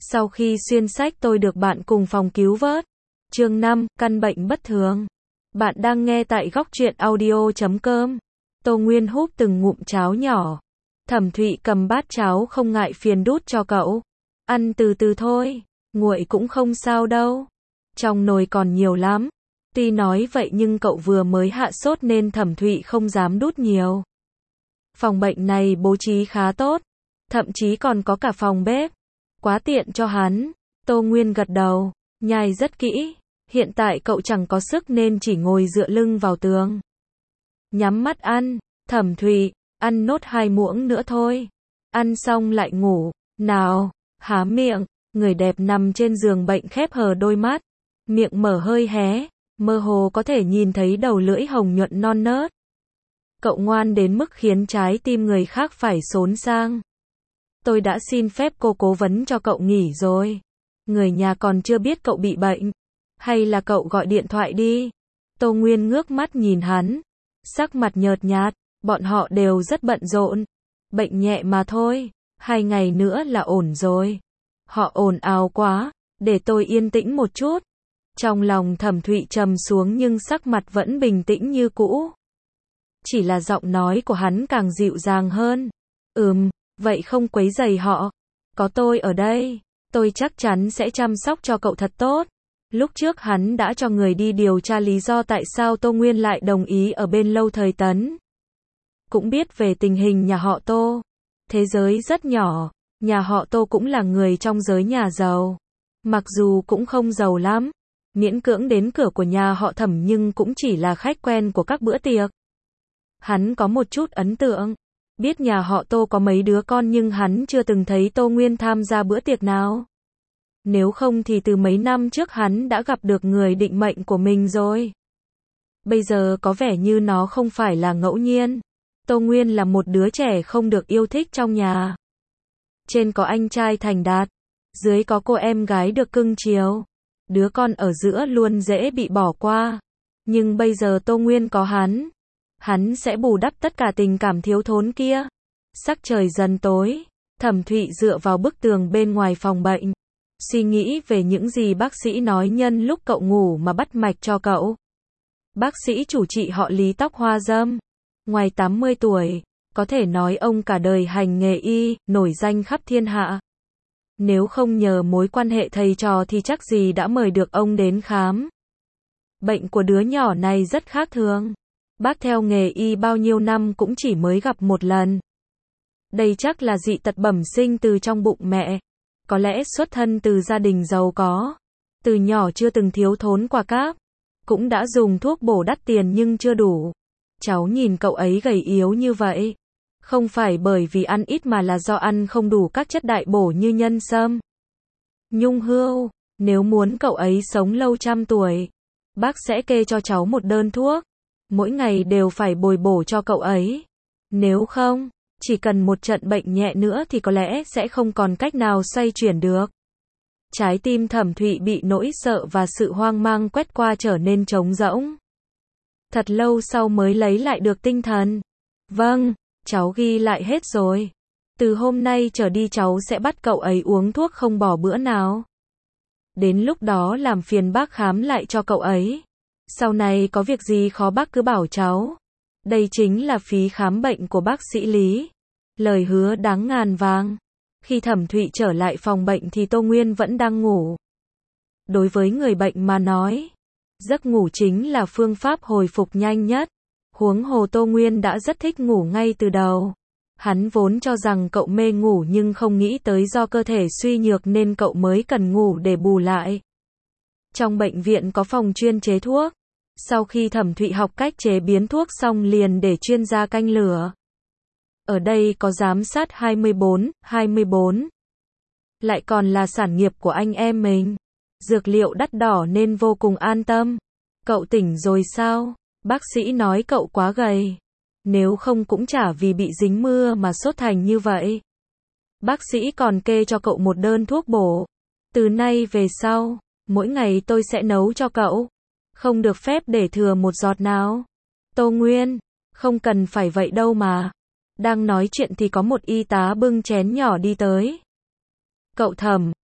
Sau khi xuyên sách tôi được bạn cùng phòng cứu vớt. Chương 5, căn bệnh bất thường. Bạn đang nghe tại góc truyện audio.com. Tô Nguyên húp từng ngụm cháo nhỏ. Thẩm Thụy cầm bát cháo không ngại phiền đút cho cậu. Ăn từ từ thôi, nguội cũng không sao đâu. Trong nồi còn nhiều lắm. Tuy nói vậy nhưng cậu vừa mới hạ sốt nên Thẩm Thụy không dám đút nhiều. Phòng bệnh này bố trí khá tốt, thậm chí còn có cả phòng bếp. Quá tiện cho hắn. Tô Nguyên gật đầu, nhai rất kỹ. Hiện tại cậu chẳng có sức nên chỉ ngồi dựa lưng vào tường. Nhắm mắt ăn. Thẩm Thụy, ăn nốt 2 muỗng nữa thôi. Ăn xong lại ngủ. Nào, há miệng. Người đẹp nằm trên giường bệnh khép hờ đôi mắt. Miệng mở hơi hé, mơ hồ có thể nhìn thấy đầu lưỡi hồng nhuận non nớt. Cậu ngoan đến mức khiến trái tim người khác phải xốn sang. Tôi đã xin phép cô cố vấn cho cậu nghỉ rồi. Người nhà còn chưa biết cậu bị bệnh. Hay là cậu gọi điện thoại đi. Tô Nguyên ngước mắt nhìn hắn. Sắc mặt nhợt nhạt, bọn họ đều rất bận rộn. Bệnh nhẹ mà thôi, 2 ngày nữa là ổn rồi. Họ ồn ào quá, để tôi yên tĩnh một chút. Trong lòng Thẩm Thụy trầm xuống nhưng sắc mặt vẫn bình tĩnh như cũ. Chỉ là giọng nói của hắn càng dịu dàng hơn. Vậy không quấy rầy họ. Có tôi ở đây, tôi chắc chắn sẽ chăm sóc cho cậu thật tốt. Lúc trước hắn đã cho người đi điều tra lý do tại sao Tô Nguyên lại đồng ý ở bên Lâu Thời Tấn. Cũng biết về tình hình nhà họ Tô. Thế giới rất nhỏ, nhà họ Tô cũng là người trong giới nhà giàu. Mặc dù cũng không giàu lắm, miễn cưỡng đến cửa của nhà họ Thẩm nhưng cũng chỉ là khách quen của các bữa tiệc. Hắn có một chút ấn tượng. Biết nhà họ Tô có mấy đứa con nhưng hắn chưa từng thấy Tô Nguyên tham gia bữa tiệc nào. Nếu không thì từ mấy năm trước hắn đã gặp được người định mệnh của mình rồi. Bây giờ có vẻ như nó không phải là ngẫu nhiên. Tô Nguyên là một đứa trẻ không được yêu thích trong nhà. Trên có anh trai thành đạt, dưới có cô em gái được cưng chiều. Đứa con ở giữa luôn dễ bị bỏ qua. Nhưng bây giờ Tô Nguyên có hắn sẽ bù đắp tất cả tình cảm thiếu thốn kia. Sắc trời dần tối, Thẩm Thụy dựa vào bức tường bên ngoài phòng bệnh. Suy nghĩ về những gì bác sĩ nói nhân lúc cậu ngủ mà bắt mạch cho cậu. Bác sĩ chủ trị họ Lý tóc hoa râm. Ngoài 80 tuổi, có thể nói ông cả đời hành nghề y, nổi danh khắp thiên hạ. Nếu không nhờ mối quan hệ thầy trò thì chắc gì đã mời được ông đến khám. Bệnh của đứa nhỏ này rất khác thường. Bác theo nghề y bao nhiêu năm cũng chỉ mới gặp một lần. Đây chắc là dị tật bẩm sinh từ trong bụng mẹ. Có lẽ xuất thân từ gia đình giàu có. Từ nhỏ chưa từng thiếu thốn quà cáp. Cũng đã dùng thuốc bổ đắt tiền nhưng chưa đủ. Cháu nhìn cậu ấy gầy yếu như vậy. Không phải bởi vì ăn ít mà là do ăn không đủ các chất đại bổ như nhân sâm, nhung hươu. Nếu muốn cậu ấy sống lâu trăm tuổi, bác sẽ kê cho cháu một đơn thuốc. Mỗi ngày đều phải bồi bổ cho cậu ấy. Nếu không, chỉ cần một trận bệnh nhẹ nữa thì có lẽ sẽ không còn cách nào xoay chuyển được. Trái tim Thẩm Thụy bị nỗi sợ và sự hoang mang quét qua trở nên trống rỗng. Thật lâu sau mới lấy lại được tinh thần. Vâng, cháu ghi lại hết rồi. Từ hôm nay trở đi cháu sẽ bắt cậu ấy uống thuốc không bỏ bữa nào. Đến lúc đó làm phiền bác khám lại cho cậu ấy. Sau này có việc gì khó bác cứ bảo cháu. Đây chính là phí khám bệnh của bác sĩ Lý. Lời hứa đáng ngàn vàng. Khi Thẩm Thụy trở lại phòng bệnh thì Tô Nguyên vẫn đang ngủ. Đối với người bệnh mà nói, giấc ngủ chính là phương pháp hồi phục nhanh nhất. Huống hồ Tô Nguyên đã rất thích ngủ ngay từ đầu. Hắn vốn cho rằng cậu mê ngủ nhưng không nghĩ tới do cơ thể suy nhược nên cậu mới cần ngủ để bù lại. Trong bệnh viện có phòng chuyên chế thuốc. Sau khi Thẩm Thụy học cách chế biến thuốc xong liền để chuyên gia canh lửa. Ở đây có giám sát 24/24. Lại còn là sản nghiệp của anh em mình. Dược liệu đắt đỏ nên vô cùng an tâm. Cậu tỉnh rồi sao? Bác sĩ nói cậu quá gầy. Nếu không cũng chả vì bị dính mưa mà sốt thành như vậy. Bác sĩ còn kê cho cậu một đơn thuốc bổ. Từ nay về sau, mỗi ngày tôi sẽ nấu cho cậu. Không được phép để thừa một giọt nào. Tô Nguyên, không cần phải vậy đâu mà. Đang nói chuyện thì có một y tá bưng chén nhỏ đi tới. Cậu Thẩm,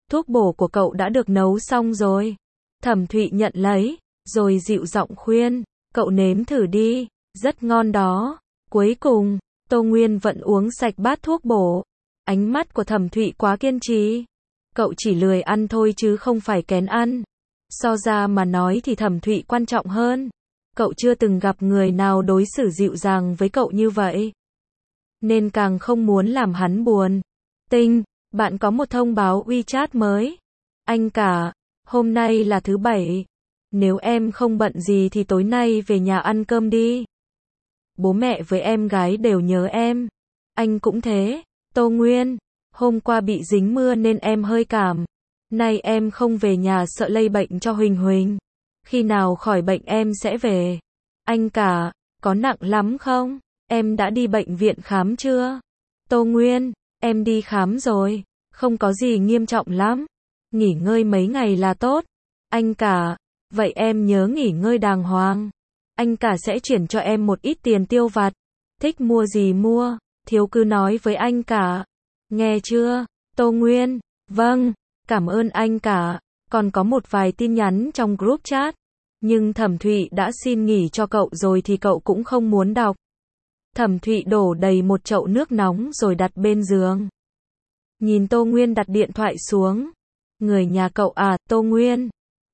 thuốc bổ của cậu đã được nấu xong rồi. Thẩm Thụy nhận lấy, rồi dịu giọng khuyên, cậu nếm thử đi, rất ngon đó. Cuối cùng, Tô Nguyên vẫn uống sạch bát thuốc bổ. Ánh mắt của Thẩm Thụy quá kiên trì. Cậu chỉ lười ăn thôi chứ không phải kén ăn. So ra mà nói thì Thẩm Thụy quan trọng hơn. Cậu chưa từng gặp người nào đối xử dịu dàng với cậu như vậy. Nên càng không muốn làm hắn buồn. Tinh, bạn có một thông báo WeChat mới. Anh cả, hôm nay là thứ Bảy. Nếu em không bận gì thì tối nay về nhà ăn cơm đi. Bố mẹ với em gái đều nhớ em. Anh cũng thế. Tô Nguyên, hôm qua bị dính mưa nên em hơi cảm. Nay em không về nhà sợ lây bệnh cho Huỳnh Huỳnh. Khi nào khỏi bệnh em sẽ về. Anh cả, có nặng lắm không? Em đã đi bệnh viện khám chưa? Tô Nguyên, em đi khám rồi. Không có gì nghiêm trọng lắm. Nghỉ ngơi mấy ngày là tốt. Anh cả, vậy em nhớ nghỉ ngơi đàng hoàng. Anh cả sẽ chuyển cho em một ít tiền tiêu vặt. Thích mua gì mua, thiếu cứ nói với anh cả. Nghe chưa? Tô Nguyên, vâng, cảm ơn anh cả. Còn có một vài tin nhắn trong group chat. Nhưng Thẩm Thụy đã xin nghỉ cho cậu rồi thì cậu cũng không muốn đọc. Thẩm Thụy đổ đầy một chậu nước nóng rồi đặt bên giường. Nhìn Tô Nguyên đặt điện thoại xuống. Người nhà cậu à, Tô Nguyên?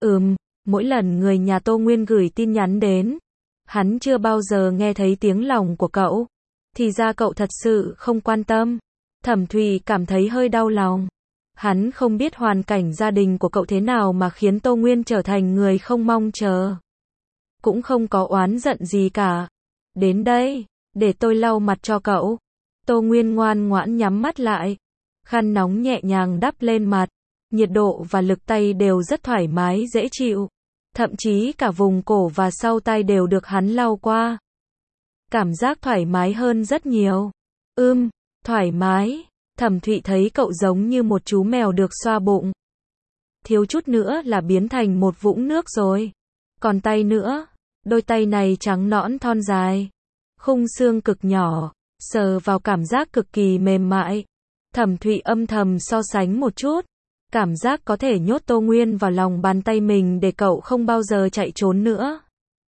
Mỗi lần người nhà Tô Nguyên gửi tin nhắn đến, hắn chưa bao giờ nghe thấy tiếng lòng của cậu. Thì ra cậu thật sự không quan tâm. Thẩm Thụy cảm thấy hơi đau lòng. Hắn không biết hoàn cảnh gia đình của cậu thế nào mà khiến Tô Nguyên trở thành người không mong chờ. Cũng không có oán giận gì cả. Đến đây, để tôi lau mặt cho cậu. Tô Nguyên ngoan ngoãn nhắm mắt lại. Khăn nóng nhẹ nhàng đắp lên mặt. Nhiệt độ và lực tay đều rất thoải mái dễ chịu. Thậm chí cả vùng cổ và sau tai đều được hắn lau qua. Cảm giác thoải mái hơn rất nhiều. Thoải mái. Thẩm Thụy thấy cậu giống như một chú mèo được xoa bụng. Thiếu chút nữa là biến thành một vũng nước rồi. Còn tay nữa, đôi tay này trắng nõn thon dài. Khung xương cực nhỏ, sờ vào cảm giác cực kỳ mềm mại. Thẩm Thụy âm thầm so sánh một chút. Cảm giác có thể nhốt Tô Nguyên vào lòng bàn tay mình để cậu không bao giờ chạy trốn nữa.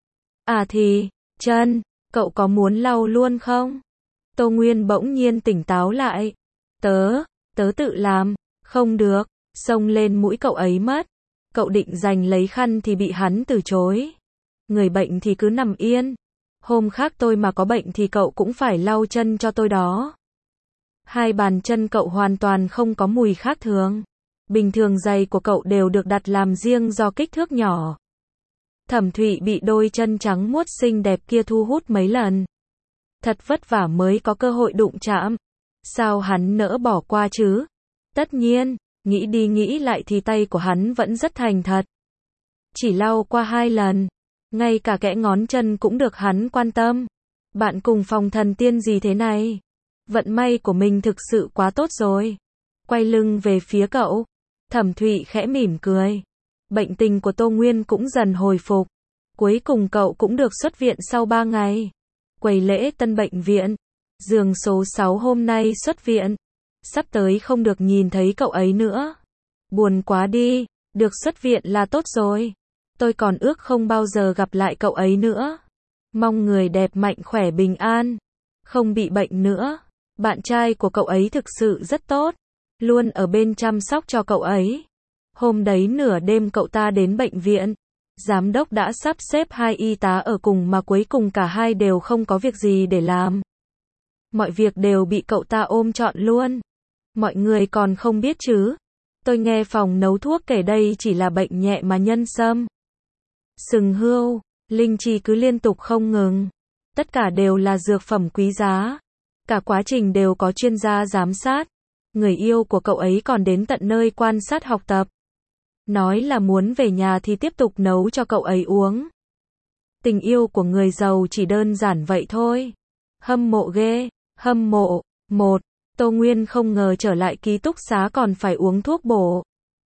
À thì, chân, cậu có muốn lau luôn không? Tô Nguyên bỗng nhiên tỉnh táo lại. Tớ tự làm, không được, xông lên mũi cậu ấy mất. Cậu định giành lấy khăn thì bị hắn từ chối. Người bệnh thì cứ nằm yên. Hôm khác tôi mà có bệnh thì cậu cũng phải lau chân cho tôi đó. Hai bàn chân cậu hoàn toàn không có mùi khác thường. Bình thường giày của cậu đều được đặt làm riêng do kích thước nhỏ. Thẩm Thụy bị đôi chân trắng muốt xinh đẹp kia thu hút mấy lần. Thật vất vả mới có cơ hội đụng chạm. Sao hắn nỡ bỏ qua chứ? Tất nhiên, nghĩ đi nghĩ lại thì tay của hắn vẫn rất thành thật. Chỉ lau qua 2 lần. Ngay cả kẽ ngón chân cũng được hắn quan tâm. Bạn cùng phòng thần tiên gì thế này? Vận may của mình thực sự quá tốt rồi. Quay lưng về phía cậu. Thẩm Thụy khẽ mỉm cười. Bệnh tình của Tô Nguyên cũng dần hồi phục. Cuối cùng cậu cũng được xuất viện sau 3 ngày. Quầy lễ tân bệnh viện. Giường số 6 hôm nay xuất viện. Sắp tới không được nhìn thấy cậu ấy nữa. Buồn quá đi, được xuất viện là tốt rồi. Tôi còn ước không bao giờ gặp lại cậu ấy nữa. Mong người đẹp mạnh khỏe bình an. Không bị bệnh nữa. Bạn trai của cậu ấy thực sự rất tốt. Luôn ở bên chăm sóc cho cậu ấy. Hôm đấy nửa đêm cậu ta đến bệnh viện. Giám đốc đã sắp xếp 2 y tá ở cùng mà cuối cùng cả hai đều không có việc gì để làm. Mọi việc đều bị cậu ta ôm trọn luôn. Mọi người còn không biết chứ. Tôi nghe phòng nấu thuốc kể đây chỉ là bệnh nhẹ mà nhân sâm, sừng hươu, linh chi cứ liên tục không ngừng. Tất cả đều là dược phẩm quý giá. Cả quá trình đều có chuyên gia giám sát. Người yêu của cậu ấy còn đến tận nơi quan sát học tập. Nói là muốn về nhà thì tiếp tục nấu cho cậu ấy uống. Tình yêu của người giàu chỉ đơn giản vậy thôi. Hâm mộ ghê, hâm mộ. Tô Nguyên không ngờ trở lại ký túc xá còn phải uống thuốc bổ.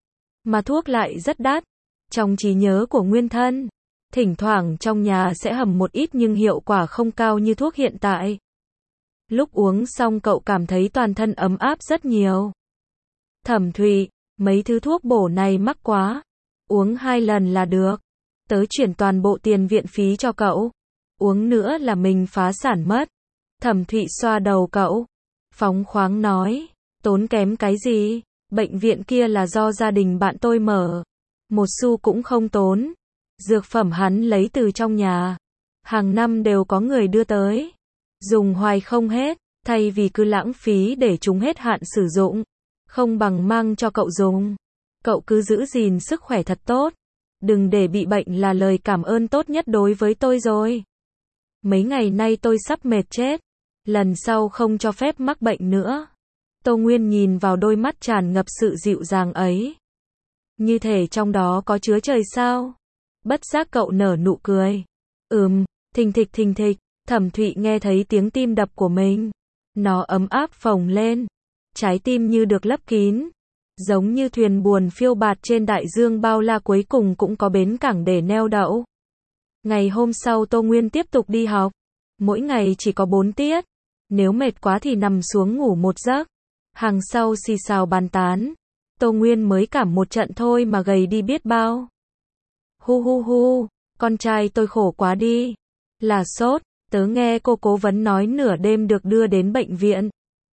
Mà thuốc lại rất đắt. Trong trí nhớ của Nguyên thân, thỉnh thoảng trong nhà sẽ hầm một ít nhưng hiệu quả không cao như thuốc hiện tại. Lúc uống xong cậu cảm thấy toàn thân ấm áp rất nhiều. Thẩm Thụy, Mấy thứ thuốc bổ này mắc quá. Uống 2 lần là được. Tớ chuyển toàn bộ tiền viện phí cho cậu. Uống nữa là mình phá sản mất. Thẩm Thụy xoa đầu cậu. Phóng khoáng nói. Tốn kém cái gì? Bệnh viện kia là do gia đình bạn tôi mở. Một xu cũng không tốn. Dược phẩm hắn lấy từ trong nhà. Hàng năm đều có người đưa tới. Dùng hoài không hết. Thay vì cứ lãng phí để chúng hết hạn sử dụng. Không bằng mang cho cậu dùng. Cậu cứ giữ gìn sức khỏe thật tốt. Đừng để bị bệnh là lời cảm ơn tốt nhất đối với tôi rồi. Mấy ngày nay tôi sắp mệt chết. Lần sau không cho phép mắc bệnh nữa. Tô Nguyên nhìn vào đôi mắt tràn ngập sự dịu dàng ấy. Như thể trong đó có chứa trời sao. Bất giác cậu nở nụ cười. Thình thịch, Thẩm Thụy nghe thấy tiếng tim đập của mình. Nó ấm áp phồng lên. Trái tim như được lấp kín. Giống như thuyền buồm phiêu bạt trên đại dương bao la cuối cùng cũng có bến cảng để neo đậu. Ngày hôm sau Tô Nguyên tiếp tục đi học. Mỗi ngày chỉ có 4 tiết. Nếu mệt quá thì nằm xuống ngủ một giấc. Hàng sau xì xào bàn tán. Tô Nguyên mới cảm một trận thôi mà gầy đi biết bao. Hu, con trai tôi khổ quá đi. Là sốt, tớ nghe cô cố vấn nói nửa đêm được đưa đến bệnh viện.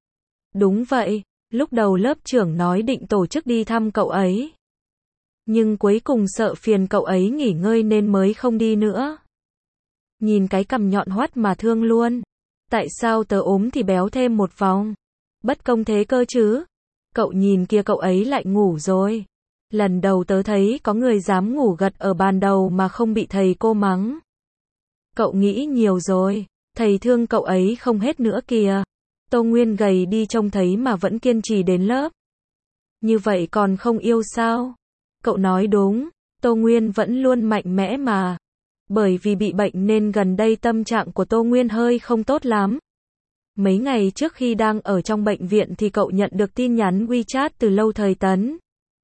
Đúng vậy, lúc đầu lớp trưởng nói định tổ chức đi thăm cậu ấy. Nhưng cuối cùng sợ phiền cậu ấy nghỉ ngơi nên mới không đi nữa. Nhìn cái cằm nhọn hoắt mà thương luôn. Tại sao tớ ốm thì béo thêm một vòng? Bất công thế cơ chứ. Cậu nhìn kia cậu ấy lại ngủ rồi. Lần đầu tớ thấy có người dám ngủ gật ở bàn đầu mà không bị thầy cô mắng. Cậu nghĩ nhiều rồi. Thầy thương cậu ấy không hết nữa kìa. Tô Nguyên gầy đi trông thấy mà vẫn kiên trì đến lớp. Như vậy còn không yêu sao? Cậu nói đúng. Tô Nguyên vẫn luôn mạnh mẽ mà. Bởi vì bị bệnh nên gần đây tâm trạng của Tô Nguyên hơi không tốt lắm. Mấy ngày trước khi đang ở trong bệnh viện thì cậu nhận được tin nhắn WeChat từ Lâu Thời Tấn.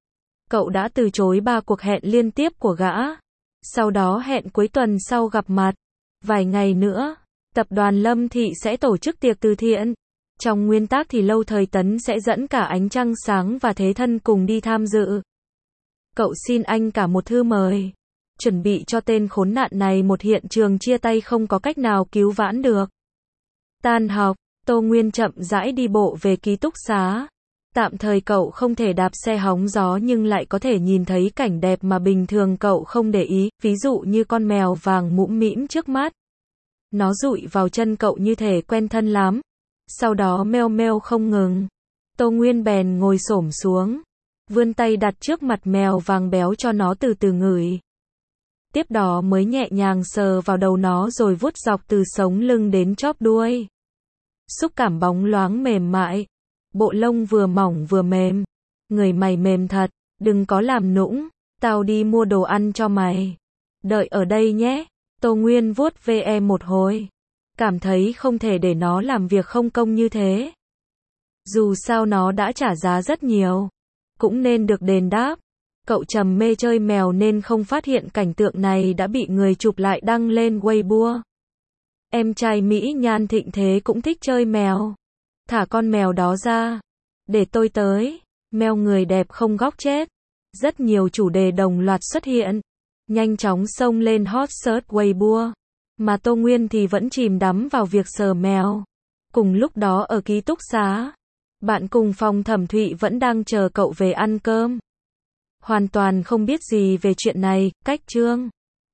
Cậu đã từ chối 3 cuộc hẹn liên tiếp của gã. Sau đó hẹn cuối tuần sau gặp mặt. Vài ngày nữa, tập đoàn Lâm Thị sẽ tổ chức tiệc từ thiện. Trong nguyên tắc thì Lâu Thời Tấn sẽ dẫn cả Ánh Trăng Sáng và Thế Thân cùng đi tham dự. Cậu xin anh cả một thư mời. Chuẩn bị cho tên khốn nạn này một hiện trường chia tay không có cách nào cứu vãn được. Tan học, Tô Nguyên chậm rãi đi bộ về ký túc xá. Tạm thời cậu không thể đạp xe hóng gió nhưng lại có thể nhìn thấy cảnh đẹp mà bình thường cậu không để ý, ví dụ như con mèo vàng mũm mĩm trước mắt. Nó dụi vào chân cậu như thể quen thân lắm. Sau đó meo meo không ngừng. Tô Nguyên bèn ngồi xổm xuống. Vươn tay đặt trước mặt mèo vàng béo cho nó từ từ ngửi. Tiếp đó mới nhẹ nhàng sờ vào đầu nó rồi vuốt dọc từ sống lưng đến chóp đuôi. Xúc cảm bóng loáng mềm mại. Bộ lông vừa mỏng vừa mềm. Người mày mềm thật, đừng có làm nũng, tao đi mua đồ ăn cho mày. Đợi ở đây nhé. Tô Nguyên vuốt ve một hồi. Cảm thấy không thể để nó làm việc không công như thế. Dù sao nó đã trả giá rất nhiều. Cũng nên được đền đáp. Cậu trầm mê chơi mèo nên không phát hiện cảnh tượng này đã bị người chụp lại đăng lên Weibo. Em trai Mỹ Nhan thịnh thế cũng thích chơi mèo. Thả con mèo đó ra. Để tôi tới. Mèo người đẹp không góc chết. Rất nhiều chủ đề đồng loạt xuất hiện. Nhanh chóng xông lên hot search Weibo. Mà Tô Nguyên thì vẫn chìm đắm vào việc sờ mèo. Cùng lúc đó ở ký túc xá, bạn cùng phòng Thẩm Thụy vẫn đang chờ cậu về ăn cơm. Hoàn toàn không biết gì về chuyện này, cách chương.